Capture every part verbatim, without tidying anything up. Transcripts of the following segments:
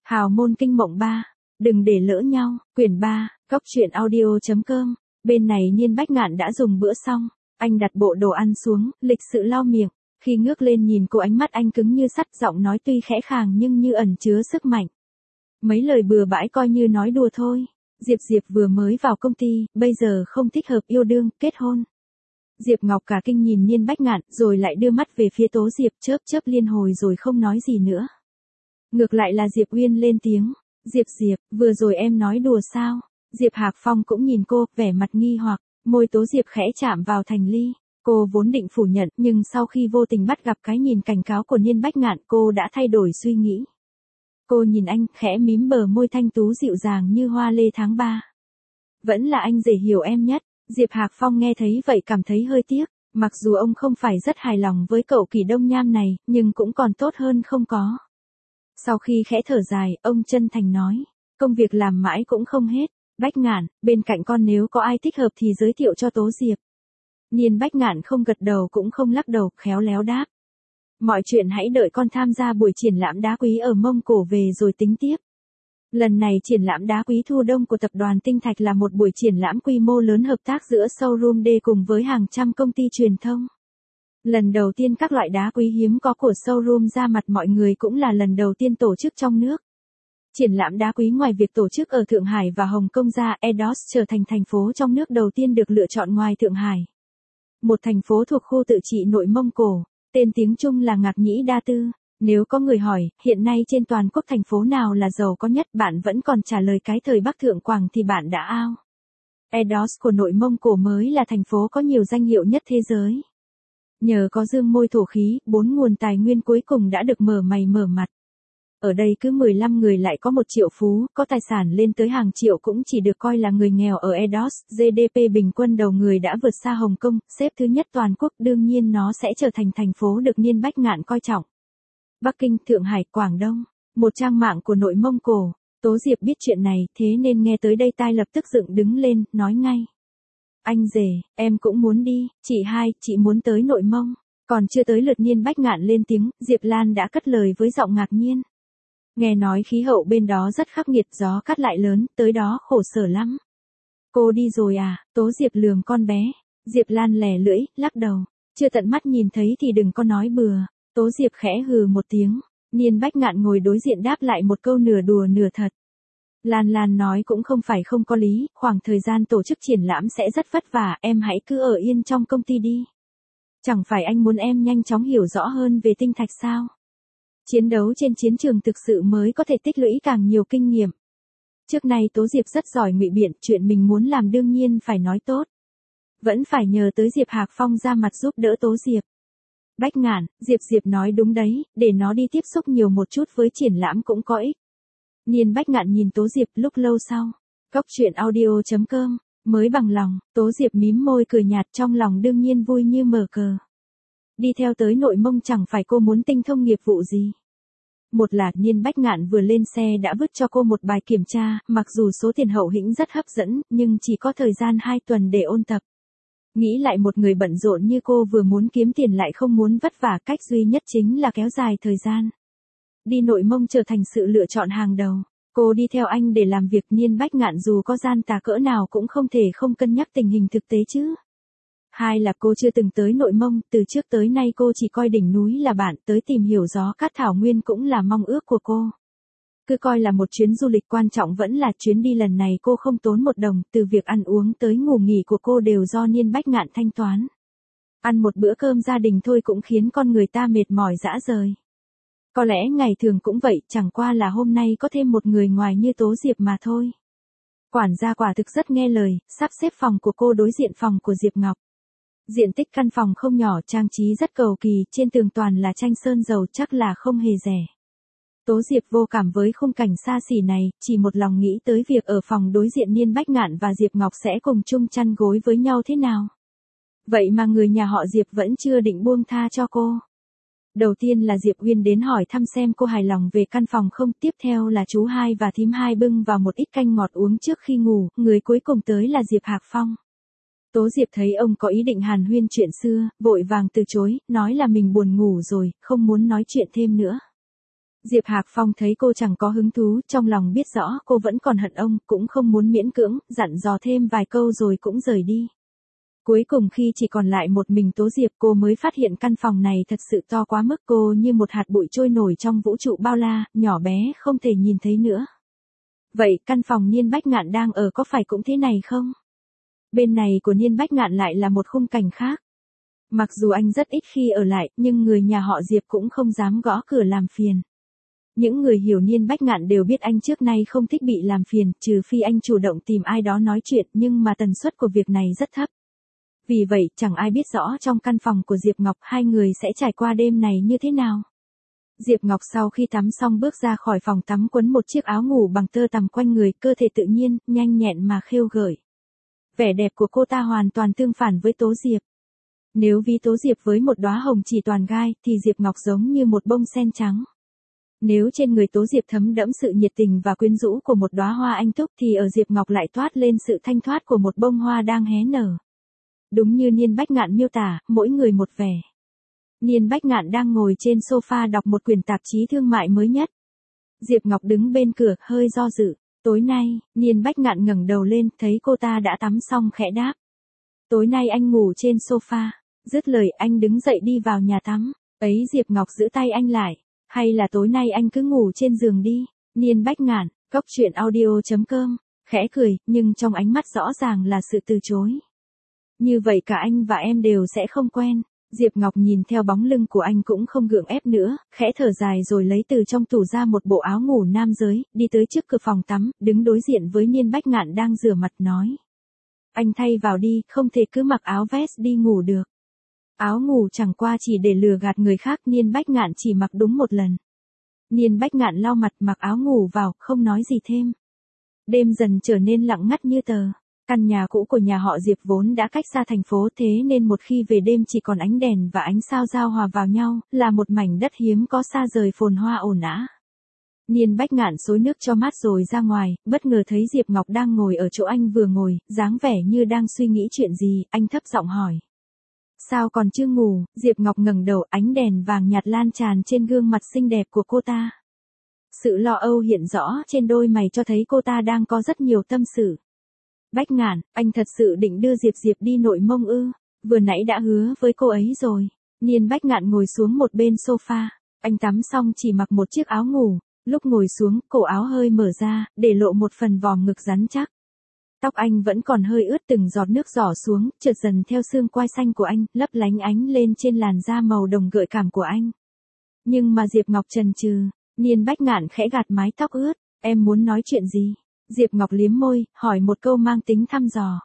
Hào môn kinh mộng ba, đừng để lỡ nhau, quyển ba, góc truyện audio.com, bên này Nhiên Bách Ngạn đã dùng bữa xong, anh đặt bộ đồ ăn xuống, lịch sự lau miệng, khi ngước lên nhìn cô ánh mắt anh cứng như sắt, giọng nói tuy khẽ khàng nhưng như ẩn chứa sức mạnh. Mấy lời bừa bãi coi như nói đùa thôi, Diệp Diệp vừa mới vào công ty, bây giờ không thích hợp yêu đương, kết hôn. Diệp Ngọc cả kinh nhìn Nhiên Bách Ngạn, rồi lại đưa mắt về phía Tố Diệp, chớp chớp liên hồi rồi không nói gì nữa. Ngược lại là Diệp Uyên lên tiếng, Diệp Diệp, vừa rồi em nói đùa sao? Diệp Hạc Phong cũng nhìn cô, vẻ mặt nghi hoặc, môi Tố Diệp khẽ chạm vào thành ly. Cô vốn định phủ nhận, nhưng sau khi vô tình bắt gặp cái nhìn cảnh cáo của Nhiên Bách Ngạn, cô đã thay đổi suy nghĩ. Cô nhìn anh, khẽ mím bờ môi thanh tú dịu dàng như hoa lê tháng ba. Vẫn là anh dễ hiểu em nhất. Diệp Hạc Phong nghe thấy vậy cảm thấy hơi tiếc, mặc dù ông không phải rất hài lòng với cậu Kỳ Đông Nham này, nhưng cũng còn tốt hơn không có. Sau khi khẽ thở dài, ông chân thành nói, công việc làm mãi cũng không hết, Bách Ngạn, bên cạnh con nếu có ai thích hợp thì giới thiệu cho Tố Diệp. Nhiên Bách Ngạn không gật đầu cũng không lắc đầu, khéo léo đáp. Mọi chuyện hãy đợi con tham gia buổi triển lãm đá quý ở Mông Cổ về rồi tính tiếp. Lần này triển lãm đá quý thu đông của tập đoàn Tinh Thạch là một buổi triển lãm quy mô lớn hợp tác giữa showroom D cùng với hàng trăm công ty truyền thông. Lần đầu tiên các loại đá quý hiếm có của showroom ra mặt mọi người cũng là lần đầu tiên tổ chức trong nước. Triển lãm đá quý ngoài việc tổ chức ở Thượng Hải và Hồng Kông ra, Eidos trở thành thành phố trong nước đầu tiên được lựa chọn ngoài Thượng Hải. Một thành phố thuộc khu tự trị nội Mông Cổ, tên tiếng Trung là Ngạc Nhĩ Đa Tư. Nếu có người hỏi, hiện nay trên toàn quốc thành phố nào là giàu có nhất, bạn vẫn còn trả lời cái thời Bắc Thượng Quảng thì bạn đã ao. Eidos của nội Mông Cổ mới là thành phố có nhiều danh hiệu nhất thế giới. Nhờ có dương môi thổ khí, bốn nguồn tài nguyên cuối cùng đã được mở mày mở mặt. Ở đây cứ mười lăm người lại có một triệu phú, có tài sản lên tới hàng triệu cũng chỉ được coi là người nghèo ở Eidos. giê đê pê bình quân đầu người đã vượt xa Hồng Kông, xếp thứ nhất toàn quốc, đương nhiên nó sẽ trở thành thành phố được Nhiên Bách Ngạn coi trọng. Bắc Kinh, Thượng Hải, Quảng Đông, một trang mạng của nội Mông Cổ. Tố Diệp biết chuyện này, thế nên nghe tới đây tai lập tức dựng đứng lên, nói ngay. Anh rể, em cũng muốn đi, chị hai, chị muốn tới nội Mông. Còn chưa tới lượt Nhiên Bách Ngạn lên tiếng, Diệp Lan đã cất lời với giọng ngạc nhiên. Nghe nói khí hậu bên đó rất khắc nghiệt, gió cắt lại lớn, tới đó khổ sở lắm. Cô đi rồi à? Tố Diệp lườm con bé. Diệp Lan lè lưỡi, lắc đầu. Chưa tận mắt nhìn thấy thì đừng có nói bừa. Tố Diệp khẽ hừ một tiếng, Nhiên Bách Ngạn ngồi đối diện đáp lại một câu nửa đùa nửa thật. Lan Lan nói cũng không phải không có lý, khoảng thời gian tổ chức triển lãm sẽ rất vất vả, em hãy cứ ở yên trong công ty đi. Chẳng phải anh muốn em nhanh chóng hiểu rõ hơn về Tinh Thạch sao? Chiến đấu trên chiến trường thực sự mới có thể tích lũy càng nhiều kinh nghiệm. Trước nay Tố Diệp rất giỏi ngụy biện, chuyện mình muốn làm đương nhiên phải nói tốt. Vẫn phải nhờ tới Diệp Hạc Phong ra mặt giúp đỡ Tố Diệp. Bách Ngạn, Diệp Diệp nói đúng đấy, để nó đi tiếp xúc nhiều một chút với triển lãm cũng có ích. Nhiên Bách Ngạn nhìn Tố Diệp lúc lâu sau. Góc truyện audio.com, mới bằng lòng, Tố Diệp mím môi cười nhạt, trong lòng đương nhiên vui như mở cờ. Đi theo tới nội Mông chẳng phải cô muốn tinh thông nghiệp vụ gì. Một là Nhiên Bách Ngạn vừa lên xe đã vứt cho cô một bài kiểm tra, mặc dù số tiền hậu hĩnh rất hấp dẫn, nhưng chỉ có thời gian hai tuần để ôn tập. Nghĩ lại một người bận rộn như cô vừa muốn kiếm tiền lại không muốn vất vả, cách duy nhất chính là kéo dài thời gian. Đi nội Mông trở thành sự lựa chọn hàng đầu. Cô đi theo anh để làm việc. Nhiên Bách Ngạn dù có gian tà cỡ nào cũng không thể không cân nhắc tình hình thực tế chứ. Hai là cô chưa từng tới nội Mông, từ trước tới nay cô chỉ coi đỉnh núi là bạn, tới tìm hiểu gió cát thảo nguyên cũng là mong ước của cô. Cứ coi là một chuyến du lịch, quan trọng vẫn là chuyến đi lần này cô không tốn một đồng, từ việc ăn uống tới ngủ nghỉ của cô đều do Nhiên Bách Ngạn thanh toán. Ăn một bữa cơm gia đình thôi cũng khiến con người ta mệt mỏi rã rời. Có lẽ ngày thường cũng vậy, chẳng qua là hôm nay có thêm một người ngoài như Tố Diệp mà thôi. Quản gia quả thực rất nghe lời, sắp xếp phòng của cô đối diện phòng của Diệp Ngọc. Diện tích căn phòng không nhỏ, trang trí rất cầu kỳ, trên tường toàn là tranh sơn dầu, chắc là không hề rẻ. Tố Diệp vô cảm với khung cảnh xa xỉ này, chỉ một lòng nghĩ tới việc ở phòng đối diện Nhiên Bách Ngạn và Diệp Ngọc sẽ cùng chung chăn gối với nhau thế nào. Vậy mà người nhà họ Diệp vẫn chưa định buông tha cho cô. Đầu tiên là Diệp Uyên đến hỏi thăm xem cô hài lòng về căn phòng không, tiếp theo là chú hai và thím hai bưng vào một ít canh ngọt uống trước khi ngủ, người cuối cùng tới là Diệp Hạc Phong. Tố Diệp thấy ông có ý định hàn huyên chuyện xưa, vội vàng từ chối, nói là mình buồn ngủ rồi, không muốn nói chuyện thêm nữa. Diệp Hạc Phong thấy cô chẳng có hứng thú, trong lòng biết rõ cô vẫn còn hận ông, cũng không muốn miễn cưỡng, dặn dò thêm vài câu rồi cũng rời đi. Cuối cùng khi chỉ còn lại một mình Tố Diệp, cô mới phát hiện căn phòng này thật sự to quá mức, cô như một hạt bụi trôi nổi trong vũ trụ bao la, nhỏ bé không thể nhìn thấy nữa. Vậy căn phòng Niên Bách Ngạn đang ở có phải cũng thế này không? Bên này của Niên Bách Ngạn lại là một khung cảnh khác. Mặc dù anh rất ít khi ở lại, nhưng người nhà họ Diệp cũng không dám gõ cửa làm phiền. Những người hiểu Niên Bách Ngạn đều biết anh trước nay không thích bị làm phiền, trừ phi anh chủ động tìm ai đó nói chuyện, nhưng mà tần suất của việc này rất thấp. Vì vậy, chẳng ai biết rõ trong căn phòng của Diệp Ngọc hai người sẽ trải qua đêm này như thế nào. Diệp Ngọc sau khi tắm xong bước ra khỏi phòng tắm quấn một chiếc áo ngủ bằng tơ tằm quanh người, cơ thể tự nhiên, nhanh nhẹn mà khêu gợi. Vẻ đẹp của cô ta hoàn toàn tương phản với Tố Diệp. Nếu ví Tố Diệp với một đóa hồng chỉ toàn gai, thì Diệp Ngọc giống như một bông sen trắng. Nếu trên người Tố Diệp thấm đẫm sự nhiệt tình và quyến rũ của một đóa hoa anh túc thì ở Diệp Ngọc lại toát lên sự thanh thoát của một bông hoa đang hé nở. Đúng như Niên Bách Ngạn miêu tả, mỗi người một vẻ. Niên Bách Ngạn đang ngồi trên sofa đọc một quyển tạp chí thương mại mới nhất. Diệp Ngọc đứng bên cửa, hơi do dự. Tối nay, Niên Bách Ngạn ngẩng đầu lên, thấy cô ta đã tắm xong khẽ đáp. Tối nay anh ngủ trên sofa. Dứt lời anh đứng dậy đi vào nhà tắm. Ấy Diệp Ngọc giữ tay anh lại. Hay là tối nay anh cứ ngủ trên giường đi. Niên Bách Ngạn, cốc truyện audio chấm com. Khẽ cười, nhưng trong ánh mắt rõ ràng là sự từ chối. Như vậy cả anh và em đều sẽ không quen. Diệp Ngọc nhìn theo bóng lưng của anh cũng không gượng ép nữa, khẽ thở dài rồi lấy từ trong tủ ra một bộ áo ngủ nam giới, đi tới trước cửa phòng tắm, đứng đối diện với Niên Bách Ngạn đang rửa mặt nói. Anh thay vào đi, không thể cứ mặc áo vest đi ngủ được. Áo ngủ chẳng qua chỉ để lừa gạt người khác, Niên Bách Ngạn chỉ mặc đúng một lần. Niên Bách Ngạn lau mặt mặc áo ngủ vào, không nói gì thêm. Đêm dần trở nên lặng ngắt như tờ. Căn nhà cũ của nhà họ Diệp vốn đã cách xa thành phố, thế nên một khi về đêm chỉ còn ánh đèn và ánh sao giao hòa vào nhau, là một mảnh đất hiếm có xa rời phồn hoa ồn ào. Niên Bách Ngạn xối nước cho mát rồi ra ngoài, bất ngờ thấy Diệp Ngọc đang ngồi ở chỗ anh vừa ngồi, dáng vẻ như đang suy nghĩ chuyện gì, anh thấp giọng hỏi. Sao còn chưa ngủ? Diệp Ngọc ngẩng đầu, ánh đèn vàng nhạt lan tràn trên gương mặt xinh đẹp của cô ta. Sự lo âu hiện rõ trên đôi mày cho thấy cô ta đang có rất nhiều tâm sự. Bách Ngạn, anh thật sự định đưa Diệp Diệp đi Nội Mông ư? Vừa nãy đã hứa với cô ấy rồi. Niên Bách Ngạn ngồi xuống một bên sofa. Anh tắm xong chỉ mặc một chiếc áo ngủ. Lúc ngồi xuống, cổ áo hơi mở ra, để lộ một phần vòm ngực rắn chắc. Tóc anh vẫn còn hơi ướt, từng giọt nước rỏ xuống, trượt dần theo xương quai xanh của anh, lấp lánh ánh lên trên làn da màu đồng gợi cảm của anh. Nhưng mà Diệp Ngọc chần chừ. Niên Bách Ngạn khẽ gạt mái tóc ướt. Em muốn nói chuyện gì? Diệp Ngọc liếm môi, hỏi một câu mang tính thăm dò.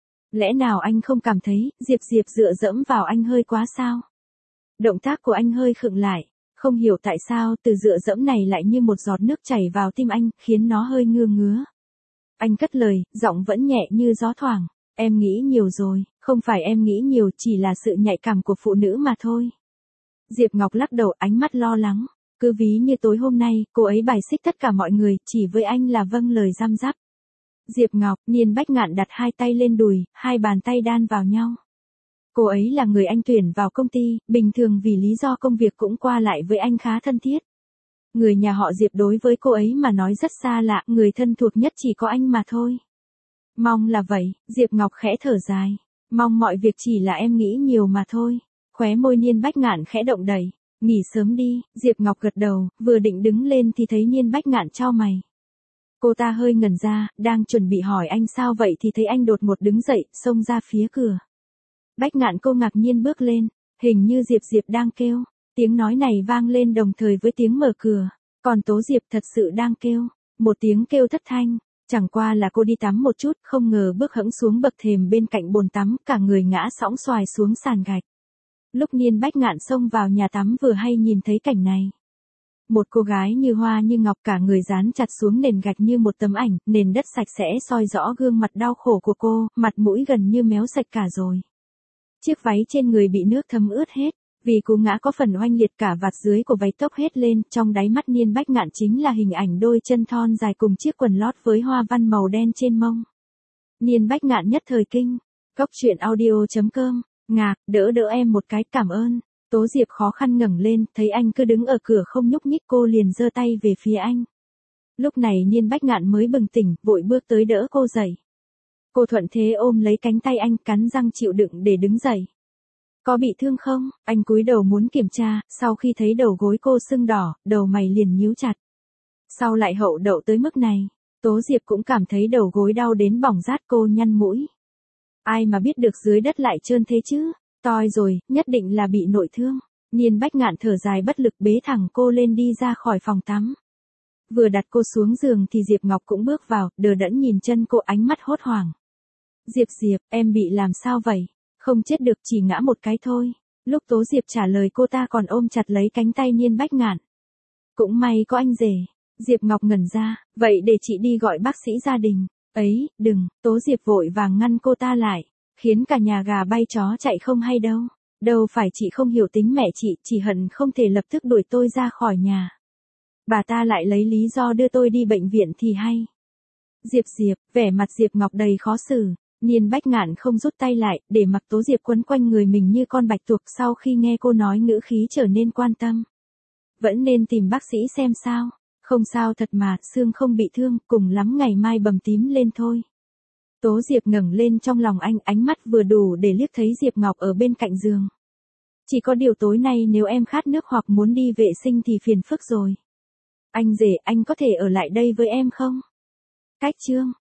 Lẽ nào anh không cảm thấy, Diệp Diệp dựa dẫm vào anh hơi quá sao? Động tác của anh hơi khựng lại, không hiểu tại sao từ dựa dẫm này lại như một giọt nước chảy vào tim anh, khiến nó hơi ngưa ngứa. Anh cất lời, giọng vẫn nhẹ như gió thoảng. Em nghĩ nhiều rồi, không phải em nghĩ nhiều, chỉ là sự nhạy cảm của phụ nữ mà thôi. Diệp Ngọc lắc đầu, ánh mắt lo lắng. Cứ ví như tối hôm nay, cô ấy bài xích tất cả mọi người, chỉ với anh là vâng lời răm rắp. Diệp Ngọc, Niên Bách Ngạn đặt hai tay lên đùi, hai bàn tay đan vào nhau. Cô ấy là người anh tuyển vào công ty, bình thường vì lý do công việc cũng qua lại với anh khá thân thiết. Người nhà họ Diệp đối với cô ấy mà nói rất xa lạ, người thân thuộc nhất chỉ có anh mà thôi. Mong là vậy, Diệp Ngọc khẽ thở dài. Mong mọi việc chỉ là em nghĩ nhiều mà thôi. Khóe môi Niên Bách Ngạn khẽ động đẩy. Nghỉ sớm đi, Diệp Ngọc gật đầu, vừa định đứng lên thì thấy Niên Bách Ngạn chau mày. Cô ta hơi ngẩn ra, đang chuẩn bị hỏi anh sao vậy thì thấy anh đột ngột đứng dậy, xông ra phía cửa. Bách Ngạn cô ngạc nhiên bước lên, hình như Diệp Diệp đang kêu. Tiếng nói này vang lên đồng thời với tiếng mở cửa, còn Tố Diệp thật sự đang kêu. Một tiếng kêu thất thanh, chẳng qua là cô đi tắm một chút, không ngờ bước hẫng xuống bậc thềm bên cạnh bồn tắm, cả người ngã sõng xoài xuống sàn gạch. Lúc Niên Bách Ngạn xông vào nhà tắm vừa hay nhìn thấy cảnh này. Một cô gái như hoa như ngọc, cả người dán chặt xuống nền gạch như một tấm ảnh, nền đất sạch sẽ soi rõ gương mặt đau khổ của cô, mặt mũi gần như méo sạch cả rồi. Chiếc váy trên người bị nước thấm ướt hết, vì cú ngã có phần oanh liệt, cả vạt dưới của váy tốc hết lên, trong đáy mắt Niên Bách Ngạn chính là hình ảnh đôi chân thon dài cùng chiếc quần lót với hoa văn màu đen trên mông. Niên Bách Ngạn nhất thời kinh. Cốc truyện audio chấm com. Ngạc, đỡ đỡ em một cái, cảm ơn. Tố Diệp khó khăn ngẩng lên, thấy anh cứ đứng ở cửa không nhúc nhích, cô liền giơ tay về phía anh. Lúc này Nhiên Bách Ngạn mới bừng tỉnh, vội bước tới đỡ cô dậy. Cô thuận thế ôm lấy cánh tay anh, cắn răng chịu đựng để đứng dậy. Có bị thương không? Anh cúi đầu muốn kiểm tra, sau khi thấy đầu gối cô sưng đỏ, đầu mày liền nhíu chặt. Sao lại hậu đậu tới mức này? Tố Diệp cũng cảm thấy đầu gối đau đến bỏng rát, cô nhăn mũi. Ai mà biết được dưới đất lại trơn thế chứ? Toi rồi, nhất định là bị nội thương. Nhiên Bách Ngạn thở dài bất lực bế thẳng cô lên đi ra khỏi phòng tắm. Vừa đặt cô xuống giường thì Diệp Ngọc cũng bước vào, đờ đẫn nhìn chân cô, ánh mắt hốt hoảng. Diệp Diệp, em bị làm sao vậy? Không chết được, chỉ ngã một cái thôi. Lúc Tố Diệp trả lời cô ta còn ôm chặt lấy cánh tay Nhiên Bách Ngạn. Cũng may có anh rể. Diệp Ngọc ngẩn ra, vậy để chị đi gọi bác sĩ gia đình. Ấy, đừng, Tố Diệp vội vàng ngăn cô ta lại, khiến cả nhà gà bay chó chạy không hay đâu. Đâu phải chị không hiểu tính mẹ chị, chỉ hận không thể lập tức đuổi tôi ra khỏi nhà. Bà ta lại lấy lý do đưa tôi đi bệnh viện thì hay. Diệp Diệp, vẻ mặt Diệp Ngọc đầy khó xử. Nhiên Bách Ngạn không rút tay lại, để mặc Tố Diệp quấn quanh người mình như con bạch tuộc. Sau khi nghe cô nói, ngữ khí trở nên quan tâm. Vẫn nên tìm bác sĩ xem sao. Không sao thật mà, xương không bị thương, cùng lắm ngày mai bầm tím lên thôi. Tố Diệp ngẩng lên trong lòng anh, ánh mắt vừa đủ để liếc thấy Diệp Ngọc ở bên cạnh giường. Chỉ có điều tối nay nếu em khát nước hoặc muốn đi vệ sinh thì phiền phức rồi. Anh rể, anh có thể ở lại đây với em không? Cách chương